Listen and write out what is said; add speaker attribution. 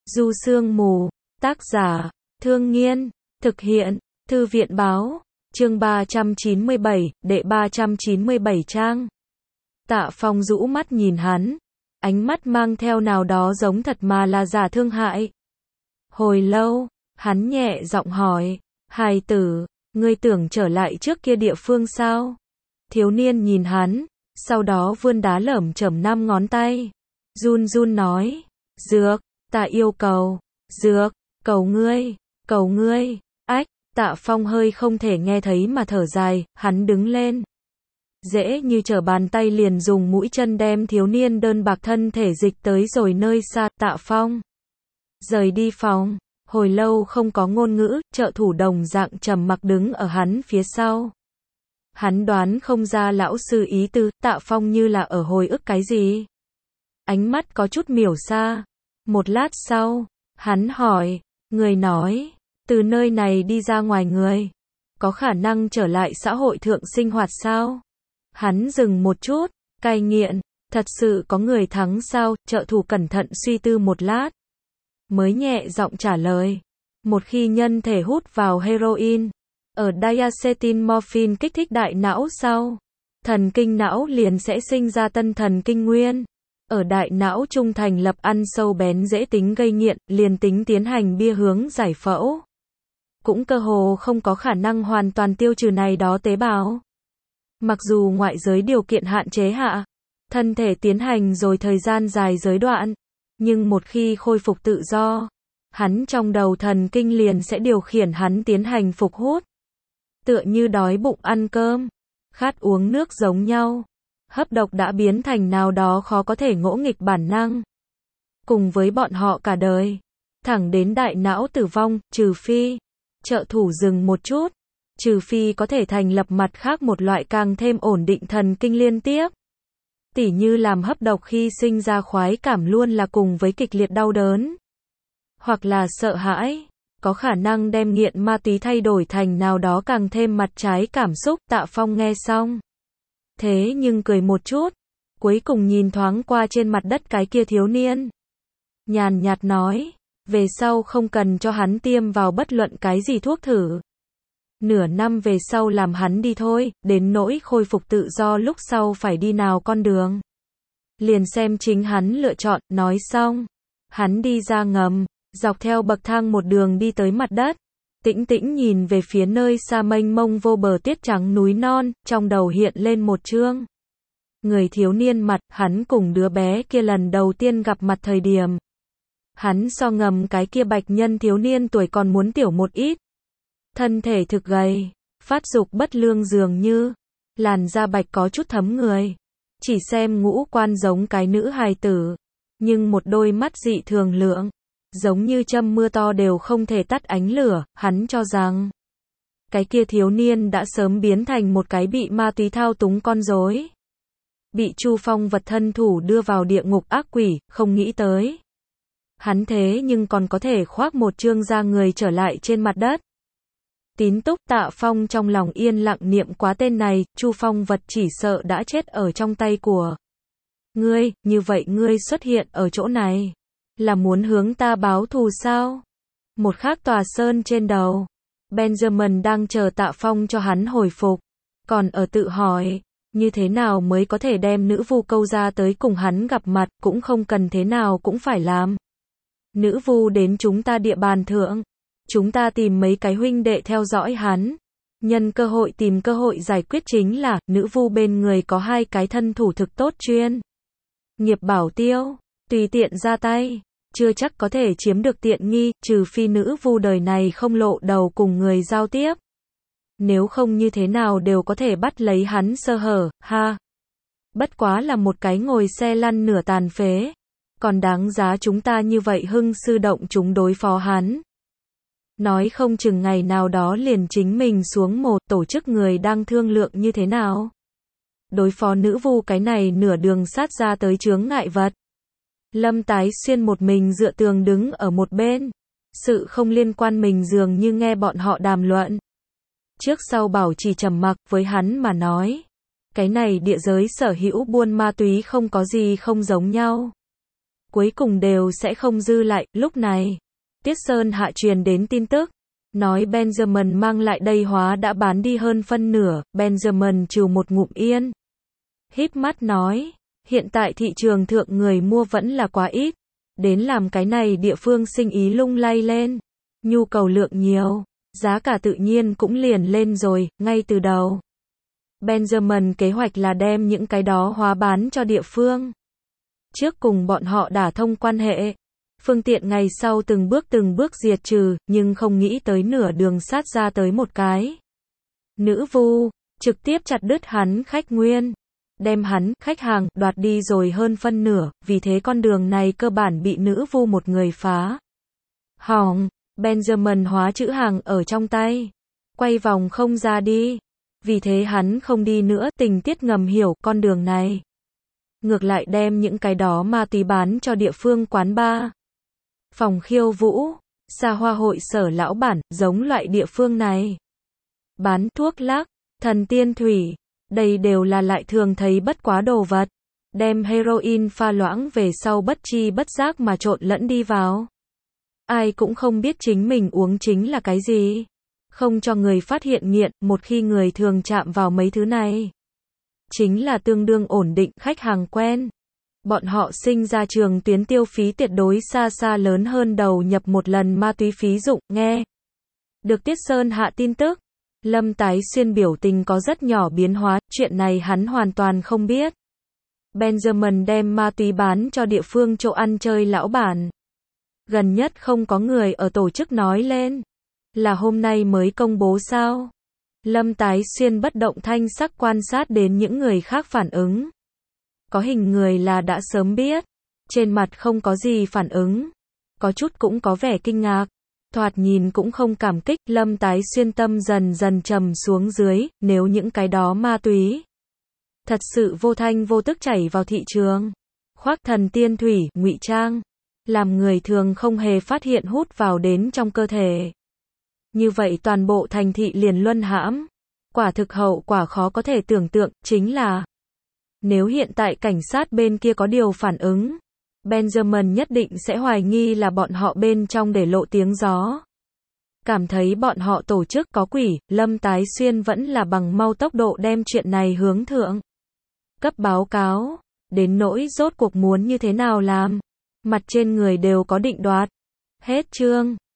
Speaker 1: Du Sương Mù, tác giả, Thương Nghiên, thực hiện, Thư viện Báo, chương 397, đệ 397 trang. Tạ Phong rũ mắt nhìn hắn, ánh mắt mang theo nào đó giống thật mà là giả thương hại. Hồi lâu, hắn nhẹ giọng hỏi, hài tử, ngươi tưởng trở lại trước kia địa phương sao? Thiếu niên nhìn hắn, sau đó vươn đá lởm chởm 5 ngón tay. Run run nói, dược, ta yêu cầu, dược, cầu ngươi, ách, Tạ Phong hơi không thể nghe thấy mà thở dài, hắn đứng lên. Dễ như trở bàn tay liền dùng mũi chân đem thiếu niên đơn bạc thân thể dịch tới rồi nơi xa. Tạ Phong rời đi phòng, hồi lâu không có ngôn ngữ, trợ thủ đồng dạng trầm mặc đứng ở hắn phía sau. Hắn đoán không ra lão sư ý tư, Tạ Phong như là ở hồi ức cái gì. Ánh mắt có chút miểu xa. Một lát sau, hắn hỏi, người nói, từ nơi này đi ra ngoài người, có khả năng trở lại xã hội thượng sinh hoạt sao? Hắn dừng một chút, cai nghiện, thật sự có người thắng sao? Trợ thủ cẩn thận suy tư một lát, mới nhẹ giọng trả lời, một khi nhân thể hút vào heroin, ở diacetyl morphine kích thích đại não sau, thần kinh não liền sẽ sinh ra tân thần kinh nguyên. Ở đại não trung thành lập ăn sâu bén dễ tính gây nghiện, liền tính tiến hành bia hướng giải phẫu, cũng cơ hồ không có khả năng hoàn toàn tiêu trừ này đó tế bào. Mặc dù ngoại giới điều kiện hạn chế hạ, thân thể tiến hành rồi thời gian dài giới đoạn, nhưng một khi khôi phục tự do, hắn trong đầu thần kinh liền sẽ điều khiển hắn tiến hành phục hút. Tựa như đói bụng ăn cơm, khát uống nước giống nhau. Hấp độc đã biến thành nào đó khó có thể ngỗ nghịch bản năng. Cùng với bọn họ cả đời, thẳng đến đại não tử vong, trừ phi, trợ thủ dừng một chút, trừ phi có thể thành lập mặt khác một loại càng thêm ổn định thần kinh liên tiếp. Tỉ như làm hấp độc khi sinh ra khoái cảm luôn là cùng với kịch liệt đau đớn. Hoặc là sợ hãi, có khả năng đem nghiện ma túy thay đổi thành nào đó càng thêm mặt trái cảm xúc. Tạ Phong nghe xong. Thế nhưng cười một chút, cuối cùng nhìn thoáng qua trên mặt đất cái kia thiếu niên. Nhàn nhạt nói, về sau không cần cho hắn tiêm vào bất luận cái gì thuốc thử. Nửa năm về sau làm hắn đi thôi, đến nỗi khôi phục tự do lúc sau phải đi nào con đường. Liền xem chính hắn lựa chọn, nói xong. Hắn đi ra ngầm, dọc theo bậc thang một đường đi tới mặt đất. Tĩnh tĩnh nhìn về phía nơi xa mênh mông vô bờ tuyết trắng núi non, trong đầu hiện lên một chương. Người thiếu niên mặt, hắn cùng đứa bé kia lần đầu tiên gặp mặt thời điểm. Hắn so ngầm cái kia bạch nhân thiếu niên tuổi còn muốn tiểu một ít. Thân thể thực gầy, phát dục bất lương dường như, làn da bạch có chút thấm người. Chỉ xem ngũ quan giống cái nữ hài tử, nhưng một đôi mắt dị thường lượng. Giống như châm mưa to đều không thể tắt ánh lửa, hắn cho rằng cái kia thiếu niên đã sớm biến thành một cái bị ma túy thao túng con rối. Bị Chu Phong vật thân thủ đưa vào địa ngục ác quỷ, không nghĩ tới. Hắn thế nhưng còn có thể khoác một trương da người trở lại trên mặt đất. Tín túc. Tạ Phong trong lòng yên lặng niệm quá tên này, Chu Phong vật chỉ sợ đã chết ở trong tay của ngươi, như vậy ngươi xuất hiện ở chỗ này. Là muốn hướng ta báo thù sao? Một khác tòa sơn trên đầu, Benjamin đang chờ Tạ Phong cho hắn hồi phục, còn ở tự hỏi, như thế nào mới có thể đem nữ vu câu ra tới cùng hắn gặp mặt, cũng không cần thế nào cũng phải làm. Nữ vu đến chúng ta địa bàn thượng, chúng ta tìm mấy cái huynh đệ theo dõi hắn, nhân cơ hội tìm cơ hội giải quyết chính là, nữ vu bên người có 2 cái thân thủ thực tốt chuyên nghiệp bảo tiêu, tùy tiện ra tay. Chưa chắc có thể chiếm được tiện nghi, trừ phi nữ vu đời này không lộ đầu cùng người giao tiếp. Nếu không như thế nào đều có thể bắt lấy hắn sơ hở, ha. Bất quá là một cái ngồi xe lăn nửa tàn phế. Còn đáng giá chúng ta như vậy hưng sư động chúng đối phó hắn. Nói không chừng ngày nào đó liền chính mình xuống một tổ chức người đang thương lượng như thế nào. Đối phó nữ vu cái này nửa đường sát ra tới chướng ngại vật. Lâm Tái Xuyên một mình dựa tường đứng ở một bên. Sự không liên quan mình dường như nghe bọn họ đàm luận. Trước sau bảo trì trầm mặc, với hắn mà nói. Cái này địa giới sở hữu buôn ma túy không có gì không giống nhau. cuối cùng đều sẽ không dư lại. Lúc này, Tiết Sơn Hạ truyền đến tin tức, nói Benjamin mang lại đây hóa đã bán đi hơn phân nửa. Benjamin trừ một ngụm yên, híp mắt nói, hiện tại thị trường thượng người mua vẫn là quá ít, đến làm cái này địa phương sinh ý lung lay lên, nhu cầu lượng nhiều, giá cả tự nhiên cũng liền lên rồi. Ngay từ đầu, Benjamin kế hoạch là đem những cái đó hóa bán cho địa phương, trước cùng bọn họ đả thông quan hệ, phương tiện ngày sau từng bước diệt trừ, nhưng không nghĩ tới nửa đường sát ra tới một cái nữ vu, trực tiếp chặt đứt hắn khách nguyên, đem hắn, khách hàng, đoạt đi rồi hơn phân nửa, vì thế con đường này cơ bản bị nữ vu một người phá hỏng. Benjamin hóa chữ hàng ở trong tay, quay vòng không ra đi, vì thế hắn không đi nữa. Tình tiết ngầm hiểu, con đường này ngược lại đem những cái đó ma túy bán cho địa phương quán bar, phòng khiêu vũ, xa hoa hội sở lão bản. Giống loại địa phương này bán thuốc lắc, thần tiên thủy, đây đều là lại thường thấy bất quá đồ vật, đem heroin pha loãng về sau bất chi bất giác mà trộn lẫn đi vào. Ai cũng không biết chính mình uống chính là cái gì, không cho người phát hiện nghiện. Một khi người thường chạm vào mấy thứ này, chính là tương đương ổn định khách hàng quen. Bọn họ sinh ra trường tuyến tiêu phí tuyệt đối xa xa lớn hơn đầu nhập một lần ma túy phí dụng. Nghe được Tiết Sơn Hạ tin tức, Lâm Tái Xuyên biểu tình có rất nhỏ biến hóa, chuyện này hắn hoàn toàn không biết. Benjamin đem ma túy bán cho địa phương chỗ ăn chơi lão bản. Gần nhất không có người ở tổ chức nói lên, là hôm nay mới công bố sao? Lâm Tái Xuyên bất động thanh sắc quan sát đến những người khác phản ứng. Có hình người là đã sớm biết, trên mặt không có gì phản ứng, có chút cũng có vẻ kinh ngạc, thoạt nhìn cũng không cảm kích. Lâm Tái Xuyên tâm dần dần trầm xuống dưới, nếu những cái đó ma túy thật sự vô thanh vô tức chảy vào thị trường, khoác thần tiên thủy, ngụy trang, làm người thường không hề phát hiện hút vào đến trong cơ thể, như vậy toàn bộ thành thị liền luân hãm. Quả thực hậu quả khó có thể tưởng tượng. Chính là, nếu hiện tại cảnh sát bên kia có điều phản ứng, Benjamin nhất định sẽ hoài nghi là bọn họ bên trong để lộ tiếng gió, cảm thấy bọn họ tổ chức có quỷ. Lâm Tái Xuyên vẫn là bằng mau tốc độ đem chuyện này hướng thượng cấp báo cáo, đến nỗi rốt cuộc muốn như thế nào làm, mặt trên người đều có định đoạt. Hết chương.